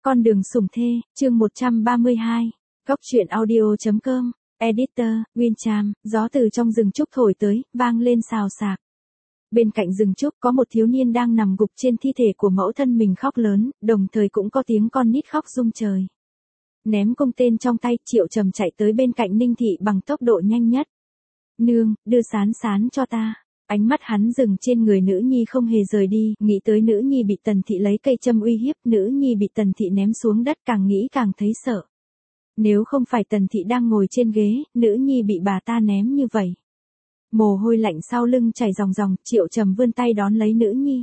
Con đường sủng thê, chương 132. Góc truyện audio.com. Editor, Wincham, gió từ trong rừng trúc thổi tới, vang lên xào xạc. Bên cạnh rừng trúc có một thiếu niên đang nằm gục trên thi thể của mẫu thân mình khóc lớn, đồng thời cũng có tiếng con nít khóc rung trời. Ném cung tên trong tay, Triệu Trầm chạy tới bên cạnh Ninh Thị bằng tốc độ nhanh nhất. Nương, đưa Sán Sán cho ta. Ánh mắt hắn dừng trên người nữ nhi không hề rời đi, nghĩ tới nữ nhi bị Tần Thị lấy cây châm uy hiếp, nữ nhi bị Tần Thị ném xuống đất, càng nghĩ càng thấy sợ. Nếu không phải Tần Thị đang ngồi trên ghế, nữ nhi bị bà ta ném như vậy. Mồ hôi lạnh sau lưng chảy ròng ròng, Triệu Trầm vươn tay đón lấy nữ nhi.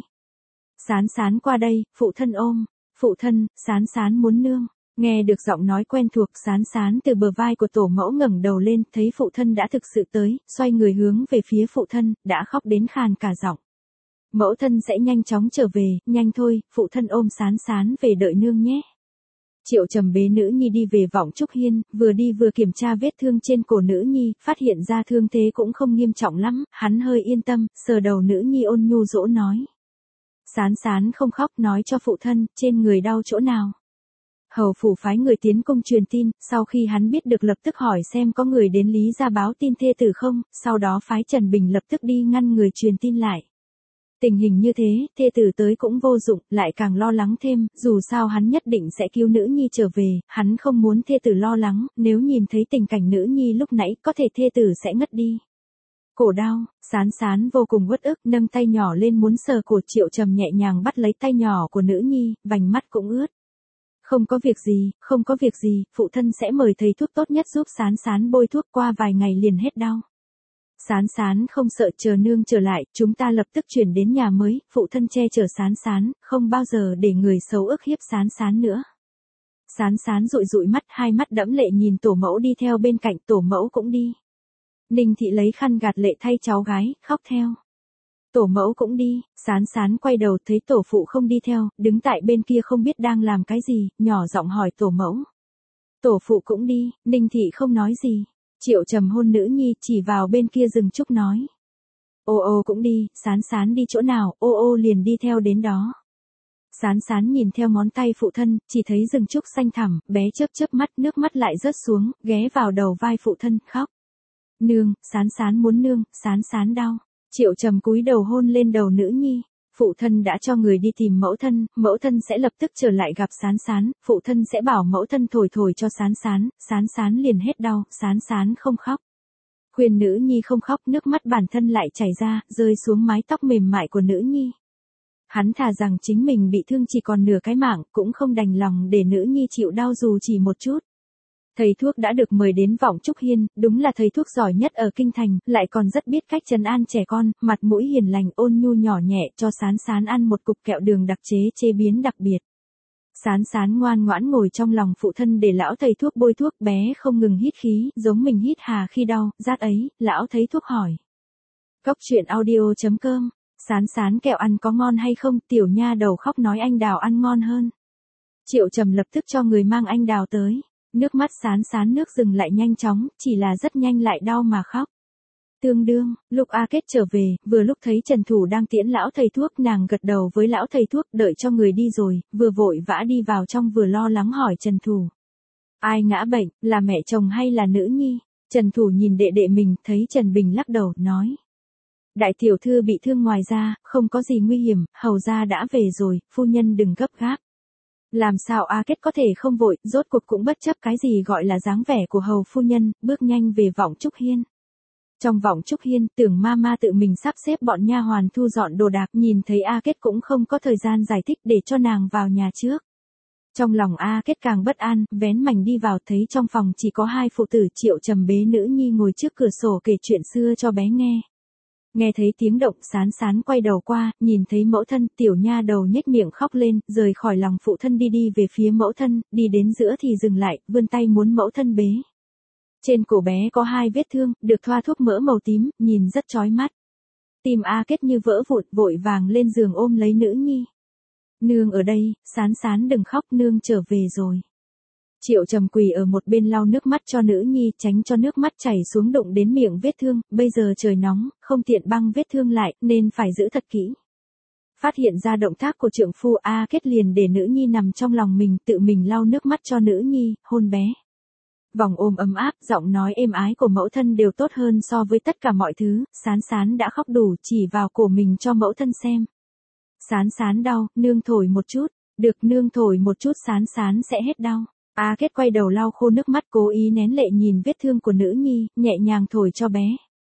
Sán Sán qua đây, phụ thân ôm. Phụ thân, Sán Sán muốn nương. Nghe được giọng nói quen thuộc, Sán Sán từ bờ vai của tổ mẫu ngẩng đầu lên, thấy phụ thân đã thực sự tới, xoay người hướng về phía phụ thân, đã khóc đến khàn cả giọng. Mẫu thân sẽ nhanh chóng trở về, nhanh thôi, phụ thân ôm Sán Sán về đợi nương nhé. Triệu Trầm bế nữ nhi đi về Vọng Trúc Hiên, vừa đi vừa kiểm tra vết thương trên cổ nữ nhi, phát hiện ra thương thế cũng không nghiêm trọng lắm, hắn hơi yên tâm, sờ đầu nữ nhi ôn nhu dỗ nói. Sán Sán không khóc, nói cho phụ thân, trên người đau chỗ nào. Hầu phủ phái người tiến cung truyền tin, sau khi hắn biết được lập tức hỏi xem có người đến Lý gia báo tin thê tử không, sau đó phái Trần Bình lập tức đi ngăn người truyền tin lại. Tình hình như thế, thê tử tới cũng vô dụng, lại càng lo lắng thêm, dù sao hắn nhất định sẽ cứu nữ nhi trở về, hắn không muốn thê tử lo lắng, nếu nhìn thấy tình cảnh nữ nhi lúc nãy, có thể thê tử sẽ ngất đi. Cổ đau, Sán Sán vô cùng uất ức, nâng tay nhỏ lên muốn sờ cổ. Triệu Trầm nhẹ nhàng bắt lấy tay nhỏ của nữ nhi, vành mắt cũng ướt. Không có việc gì, không có việc gì, phụ thân sẽ mời thầy thuốc tốt nhất giúp Sán Sán bôi thuốc, qua vài ngày liền hết đau. Sán Sán không sợ, chờ nương trở lại, chúng ta lập tức chuyển đến nhà mới, phụ thân che chở Sán Sán, không bao giờ để người xấu ức hiếp Sán Sán nữa. Sán Sán dụi dụi mắt, hai mắt đẫm lệ nhìn tổ mẫu đi theo bên cạnh, tổ mẫu cũng đi. Ninh Thị lấy khăn gạt lệ thay cháu gái, khóc theo. Tổ mẫu cũng đi, Sán Sán quay đầu thấy tổ phụ không đi theo, đứng tại bên kia không biết đang làm cái gì, nhỏ giọng hỏi tổ mẫu. Tổ phụ cũng đi, Ninh Thị không nói gì. Triệu Trầm hôn nữ nhi, chỉ vào bên kia rừng trúc nói. Ô ô cũng đi, Sán Sán đi chỗ nào, ô ô liền đi theo đến đó. Sán Sán nhìn theo ngón tay phụ thân, chỉ thấy rừng trúc xanh thẳm, bé chớp chớp mắt, nước mắt lại rớt xuống, ghé vào đầu vai phụ thân, khóc. Nương, Sán Sán muốn nương, Sán Sán đau. Triệu Trầm cúi đầu hôn lên đầu nữ nhi. Phụ thân đã cho người đi tìm mẫu thân sẽ lập tức trở lại gặp Sán Sán, phụ thân sẽ bảo mẫu thân thổi thổi cho Sán Sán liền hết đau, Sán Sán không khóc. Khuyên nữ nhi không khóc, nước mắt bản thân lại chảy ra, rơi xuống mái tóc mềm mại của nữ nhi. Hắn thà rằng chính mình bị thương chỉ còn nửa cái mạng, cũng không đành lòng để nữ nhi chịu đau dù chỉ một chút. Thầy thuốc đã được mời đến Vọng Trúc Hiên, đúng là thầy thuốc giỏi nhất ở kinh thành, lại còn rất biết cách trấn an trẻ con, mặt mũi hiền lành, ôn nhu nhỏ nhẹ, cho Sán Sán ăn một cục kẹo đường đặc chế biến đặc biệt. Sán Sán ngoan ngoãn ngồi trong lòng phụ thân để lão thầy thuốc bôi thuốc, bé không ngừng hít khí, giống mình hít hà khi đau, rát ấy, lão thầy thuốc hỏi. Góc truyện audio.com, Sán Sán kẹo ăn có ngon hay không, tiểu nha đầu khóc nói anh đào ăn ngon hơn. Triệu Trầm lập tức cho người mang anh đào tới. Nước mắt Sán Sán nước dừng lại nhanh chóng, chỉ là rất nhanh lại đau mà khóc. Tương đương, lúc A Kết trở về, vừa lúc thấy Trần Thủ đang tiễn lão thầy thuốc, nàng gật đầu với lão thầy thuốc, đợi cho người đi rồi, vừa vội vã đi vào trong vừa lo lắng hỏi Trần Thủ. Ai ngã bệnh, là mẹ chồng hay là nữ nhi? Trần Thủ nhìn đệ đệ mình, thấy Trần Bình lắc đầu, nói. Đại tiểu thư bị thương ngoài ra, không có gì nguy hiểm, hầu gia đã về rồi, phu nhân đừng gấp gáp. Làm sao A Kết có thể không vội, rốt cuộc cũng bất chấp cái gì gọi là dáng vẻ của hầu phu nhân, bước nhanh về Vọng Trúc Hiên. Trong Vọng Trúc Hiên, Tưởng Mama tự mình sắp xếp bọn nha hoàn thu dọn đồ đạc, nhìn thấy A Kết cũng không có thời gian giải thích để cho nàng vào nhà trước. Trong lòng A Kết càng bất an, vén mảnh đi vào, thấy trong phòng chỉ có hai phụ tử. Triệu Trầm bế nữ nhi ngồi trước cửa sổ kể chuyện xưa cho bé nghe. Nghe thấy tiếng động, Sán Sán quay đầu qua, nhìn thấy mẫu thân, tiểu nha đầu nhếch miệng khóc lên, rời khỏi lòng phụ thân đi về phía mẫu thân, đi đến giữa thì dừng lại, vươn tay muốn mẫu thân bế. Trên cổ bé có hai vết thương, được thoa thuốc mỡ màu tím, nhìn rất chói mắt. Tim A Kết như vỡ vụn, vội vàng lên giường ôm lấy nữ nhi. Nương ở đây, Sán Sán đừng khóc, nương trở về rồi. Triệu Trầm quỳ ở một bên lau nước mắt cho nữ nhi, tránh cho nước mắt chảy xuống đụng đến miệng vết thương, bây giờ trời nóng, không tiện băng vết thương lại, nên phải giữ thật kỹ. Phát hiện ra động tác của trượng phu, A Kết liền để nữ nhi nằm trong lòng mình, tự mình lau nước mắt cho nữ nhi, hôn bé. Vòng ôm ấm áp, giọng nói êm ái của mẫu thân đều tốt hơn so với tất cả mọi thứ. Sán Sán đã khóc đủ, chỉ vào cổ mình cho mẫu thân xem. Sán Sán đau, nương thổi một chút. Được, nương thổi một chút Sán Sán sẽ hết đau. A Kết quay đầu lau khô nước mắt, cố ý nén lệ nhìn vết thương của nữ nhi, nhẹ nhàng thổi cho bé.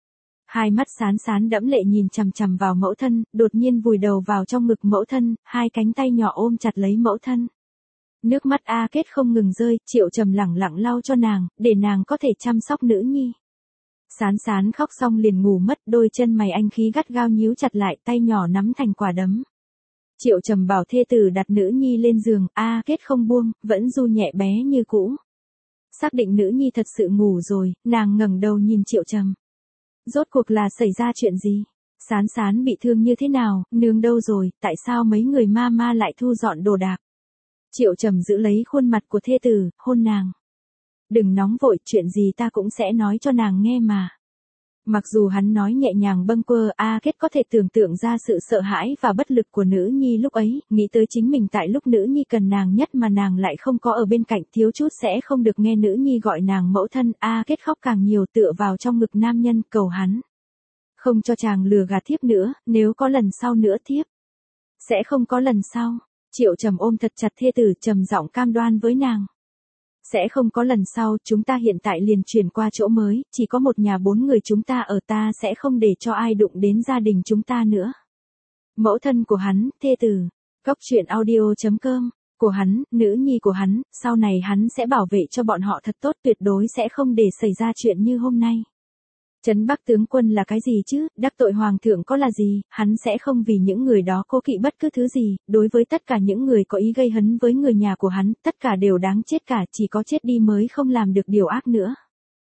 Hai mắt Sán Sán đẫm lệ nhìn chằm chằm vào mẫu thân, đột nhiên vùi đầu vào trong ngực mẫu thân, hai cánh tay nhỏ ôm chặt lấy mẫu thân. Nước mắt A Kết không ngừng rơi, Triệu Trầm lẳng lặng lau cho nàng, để nàng có thể chăm sóc nữ nhi. Sán Sán khóc xong liền ngủ mất, đôi chân mày anh khí gắt gao nhíu chặt lại, tay nhỏ nắm thành quả đấm. Triệu Trầm bảo thê tử đặt nữ nhi lên giường, A Kết không buông, vẫn du nhẹ bé như cũ. Xác định nữ nhi thật sự ngủ rồi, nàng ngẩng đầu nhìn Triệu Trầm. Rốt cuộc là xảy ra chuyện gì? Sán Sán bị thương như thế nào, nương đâu rồi, tại sao mấy người ma lại thu dọn đồ đạc? Triệu Trầm giữ lấy khuôn mặt của thê tử, hôn nàng. Đừng nóng vội, chuyện gì ta cũng sẽ nói cho nàng nghe mà. Mặc dù hắn nói nhẹ nhàng bâng quơ, A Kết có thể tưởng tượng ra sự sợ hãi và bất lực của nữ nhi lúc ấy, nghĩ tới chính mình tại lúc nữ nhi cần nàng nhất mà nàng lại không có ở bên cạnh, thiếu chút sẽ không được nghe nữ nhi gọi nàng mẫu thân. A Kết khóc càng nhiều, tựa vào trong ngực nam nhân, cầu hắn. Không cho chàng lừa gạt thiếp nữa, nếu có lần sau nữa thiếp sẽ không có lần sau. Triệu Trầm ôm thật chặt thê tử, trầm giọng cam đoan với nàng. Sẽ không có lần sau, chúng ta hiện tại liền chuyển qua chỗ mới, chỉ có một nhà 4 người chúng ta ở, ta sẽ không để cho ai đụng đến gia đình chúng ta nữa. Mẫu thân của hắn, thê tử, Cóc truyện audio.com, của hắn, nữ nhi của hắn, sau này hắn sẽ bảo vệ cho bọn họ thật tốt, tuyệt đối sẽ không để xảy ra chuyện như hôm nay. Trấn Bắc tướng quân là cái gì chứ, đắc tội hoàng thượng có là gì, hắn sẽ không vì những người đó cố kỵ bất cứ thứ gì, đối với tất cả những người có ý gây hấn với người nhà của hắn, tất cả đều đáng chết cả, chỉ có chết đi mới không làm được điều ác nữa.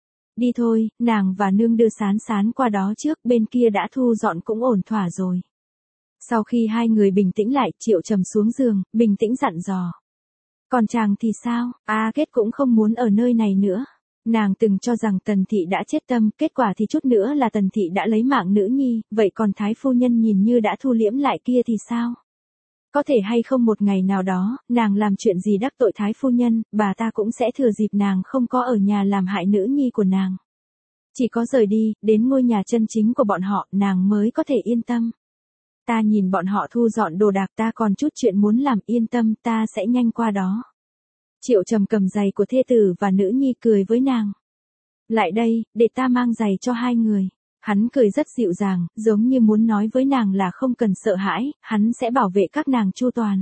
Đi thôi, nàng và nương đưa Sán Sán qua đó trước, bên kia đã thu dọn cũng ổn thỏa rồi. Sau khi hai người bình tĩnh lại, Triệu Trầm xuống giường, bình tĩnh dặn dò. Còn chàng thì sao, A Kết cũng không muốn ở nơi này nữa. Nàng từng cho rằng Tần Thị đã chết tâm, kết quả thì chút nữa là Tần Thị đã lấy mạng nữ nhi, vậy còn Thái phu nhân nhìn như đã thu liễm lại kia thì sao? Có thể hay không một ngày nào đó, nàng làm chuyện gì đắc tội Thái phu nhân, bà ta cũng sẽ thừa dịp nàng không có ở nhà làm hại nữ nhi của nàng. Chỉ có rời đi, đến ngôi nhà chân chính của bọn họ, nàng mới có thể yên tâm. Ta nhìn bọn họ thu dọn đồ đạc, ta còn chút chuyện muốn làm, yên tâm, ta sẽ nhanh qua đó. Triệu Trầm cầm giày của thê tử và nữ nhi, cười với nàng. Lại đây, để ta mang giày cho hai người. Hắn cười rất dịu dàng, giống như muốn nói với nàng là không cần sợ hãi, hắn sẽ bảo vệ các nàng chu toàn.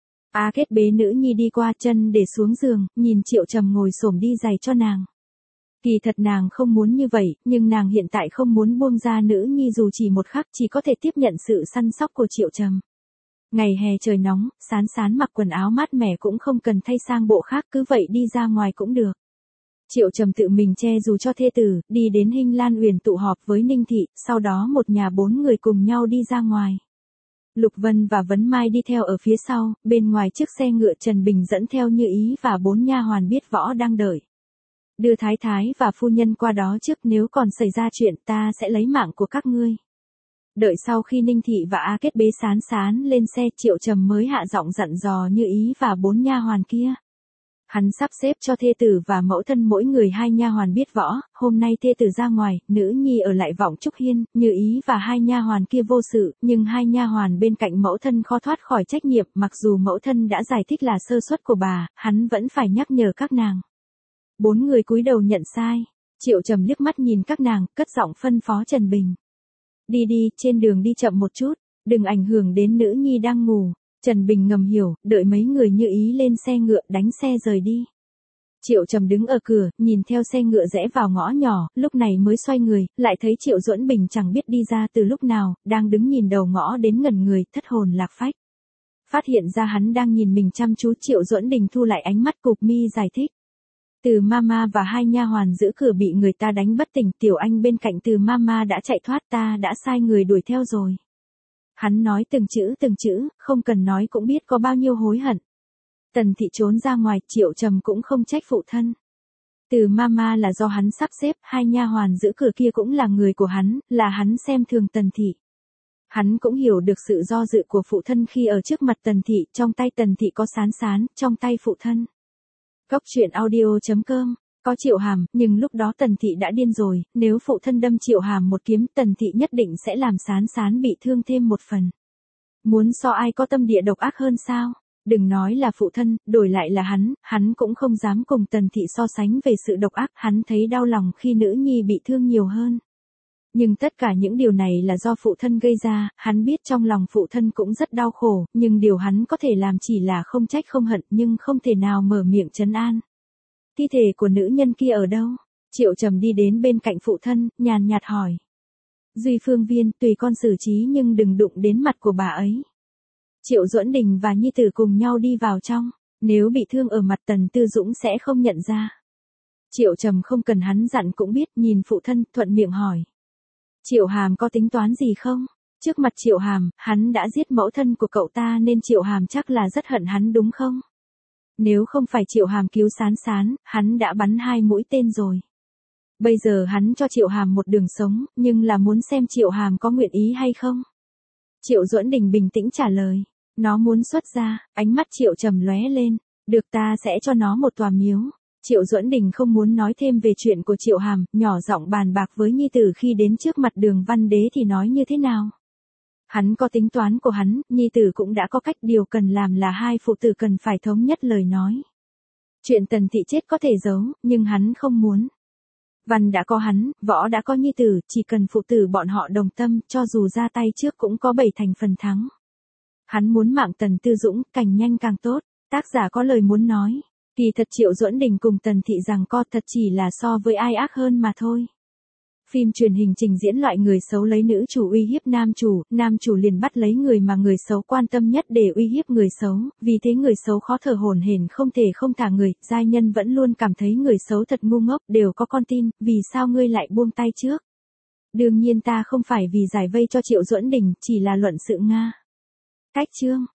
A Kết bế nữ nhi đi qua, chân để xuống giường, nhìn Triệu Trầm ngồi xổm đi giày cho nàng. Kỳ thật nàng không muốn như vậy, nhưng nàng hiện tại không muốn buông ra nữ nhi dù chỉ một khắc, chỉ có thể tiếp nhận sự săn sóc của Triệu Trầm. Ngày hè trời nóng, Sán Sán mặc quần áo mát mẻ cũng không cần thay sang bộ khác, cứ vậy đi ra ngoài cũng được. Triệu Trầm tự mình che dù cho thê tử, đi đến Hinh Lan Uyển tụ họp với Ninh Thị, sau đó một nhà 4 người cùng nhau đi ra ngoài. Lục Vân và Vấn Mai đi theo ở phía sau, bên ngoài chiếc xe ngựa Trần Bình dẫn theo Như Ý và 4 nha hoàn biết võ đang đợi. Đưa thái thái và phu nhân qua đó trước, nếu còn xảy ra chuyện ta sẽ lấy mạng của các ngươi. Đợi sau khi Ninh Thị và A Kết bế Sán Sán lên xe, Triệu Trầm mới hạ giọng dặn dò Như Ý và 4 nha hoàn kia. Hắn sắp xếp cho thê tử và mẫu thân mỗi người 2 nha hoàn biết võ, hôm nay thê tử ra ngoài, nữ nhi ở lại Vọng Trúc Hiên, Như Ý và 2 nha hoàn kia vô sự, nhưng 2 nha hoàn bên cạnh mẫu thân khó thoát khỏi trách nhiệm, mặc dù mẫu thân đã giải thích là sơ suất của bà, hắn vẫn phải nhắc nhở các nàng. 4 người cúi đầu nhận sai. Triệu Trầm liếc mắt nhìn các nàng, cất giọng phân phó Trần Bình. Đi đi, trên đường đi chậm một chút, đừng ảnh hưởng đến nữ nhi đang ngủ. Trần Bình ngầm hiểu, đợi mấy người Như Ý lên xe ngựa, đánh xe rời đi. Triệu Trầm đứng ở cửa, nhìn theo xe ngựa rẽ vào ngõ nhỏ, lúc này mới xoay người, lại thấy Triệu Duẫn Bình chẳng biết đi ra từ lúc nào, đang đứng nhìn đầu ngõ đến ngẩn người, thất hồn lạc phách. Phát hiện ra hắn đang nhìn mình chăm chú, Triệu Duẫn Bình thu lại ánh mắt, cụp mi giải thích. Từ Mama và 2 nha hoàn giữ cửa bị người ta đánh bất tỉnh, Tiểu Anh bên cạnh Từ Mama đã chạy thoát, ta đã sai người đuổi theo rồi. Hắn nói từng chữ, không cần nói cũng biết có bao nhiêu hối hận. Tần Thị trốn ra ngoài, Triệu Trầm cũng không trách phụ thân. Từ Mama là do hắn sắp xếp, 2 nha hoàn giữ cửa kia cũng là người của hắn, là hắn xem thường Tần Thị. Hắn cũng hiểu được sự do dự của phụ thân khi ở trước mặt Tần Thị, trong tay Tần Thị có Sán Sán, trong tay phụ thân. Góc truyện audio.com. Có Triệu Hàm, nhưng lúc đó Tần Thị đã điên rồi, nếu phụ thân đâm Triệu Hàm một kiếm, Tần Thị nhất định sẽ làm Sán Sán bị thương thêm một phần. Muốn so ai có tâm địa độc ác hơn sao? Đừng nói là phụ thân, đổi lại là hắn cũng không dám cùng Tần Thị so sánh về sự độc ác, hắn thấy đau lòng khi nữ nhi bị thương nhiều hơn. Nhưng tất cả những điều này là do phụ thân gây ra, hắn biết trong lòng phụ thân cũng rất đau khổ, nhưng điều hắn có thể làm chỉ là không trách không hận, nhưng không thể nào mở miệng trấn an. Thi thể của nữ nhân kia ở đâu? Triệu Trầm đi đến bên cạnh phụ thân, nhàn nhạt hỏi. Duy Phương Viên, tùy con xử trí nhưng đừng đụng đến mặt của bà ấy. Triệu Duẫn Đình và nhi tử cùng nhau đi vào trong, nếu bị thương ở mặt Tần Tư Dũng sẽ không nhận ra. Triệu Trầm không cần hắn dặn cũng biết, nhìn phụ thân, thuận miệng hỏi. Triệu Hàm có tính toán gì không? Trước mặt Triệu Hàm, hắn đã giết mẫu thân của cậu ta nên Triệu Hàm chắc là rất hận hắn đúng không? Nếu không phải Triệu Hàm cứu Sán Sán, hắn đã bắn 2 mũi tên rồi. Bây giờ hắn cho Triệu Hàm một đường sống, nhưng là muốn xem Triệu Hàm có nguyện ý hay không? Triệu Duẫn Đình bình tĩnh trả lời. Nó muốn xuất gia, ánh mắt Triệu Trầm lóe lên. Được, ta sẽ cho nó một tòa miếu. Triệu Duẫn Đình không muốn nói thêm về chuyện của Triệu Hàm, nhỏ giọng bàn bạc với nhi tử khi đến trước mặt Đường Văn Đế thì nói như thế nào. Hắn có tính toán của hắn, nhi tử cũng đã có cách, điều cần làm là hai phụ tử cần phải thống nhất lời nói. Chuyện Tần Thị chết có thể giấu, nhưng hắn không muốn. Văn đã có hắn, võ đã có nhi tử, chỉ cần phụ tử bọn họ đồng tâm, cho dù ra tay trước cũng có 7 thành phần thắng. Hắn muốn mạng Tần Tư Dũng, càng nhanh càng tốt. Tác giả có lời muốn nói. Kỳ thật Triệu Duẫn Đình cùng Tần Thị rằng co thật chỉ là so với ai ác hơn mà thôi. Phim truyền hình trình diễn loại người xấu lấy nữ chủ uy hiếp nam chủ liền bắt lấy người mà người xấu quan tâm nhất để uy hiếp người xấu, vì thế người xấu khó thở hổn hển không thể không thả người, giai nhân vẫn luôn cảm thấy người xấu thật ngu ngốc, đều có con tin, vì sao ngươi lại buông tay trước? Đương nhiên ta không phải vì giải vây cho Triệu Duẫn Đình, chỉ là luận sự Nga. Cách chương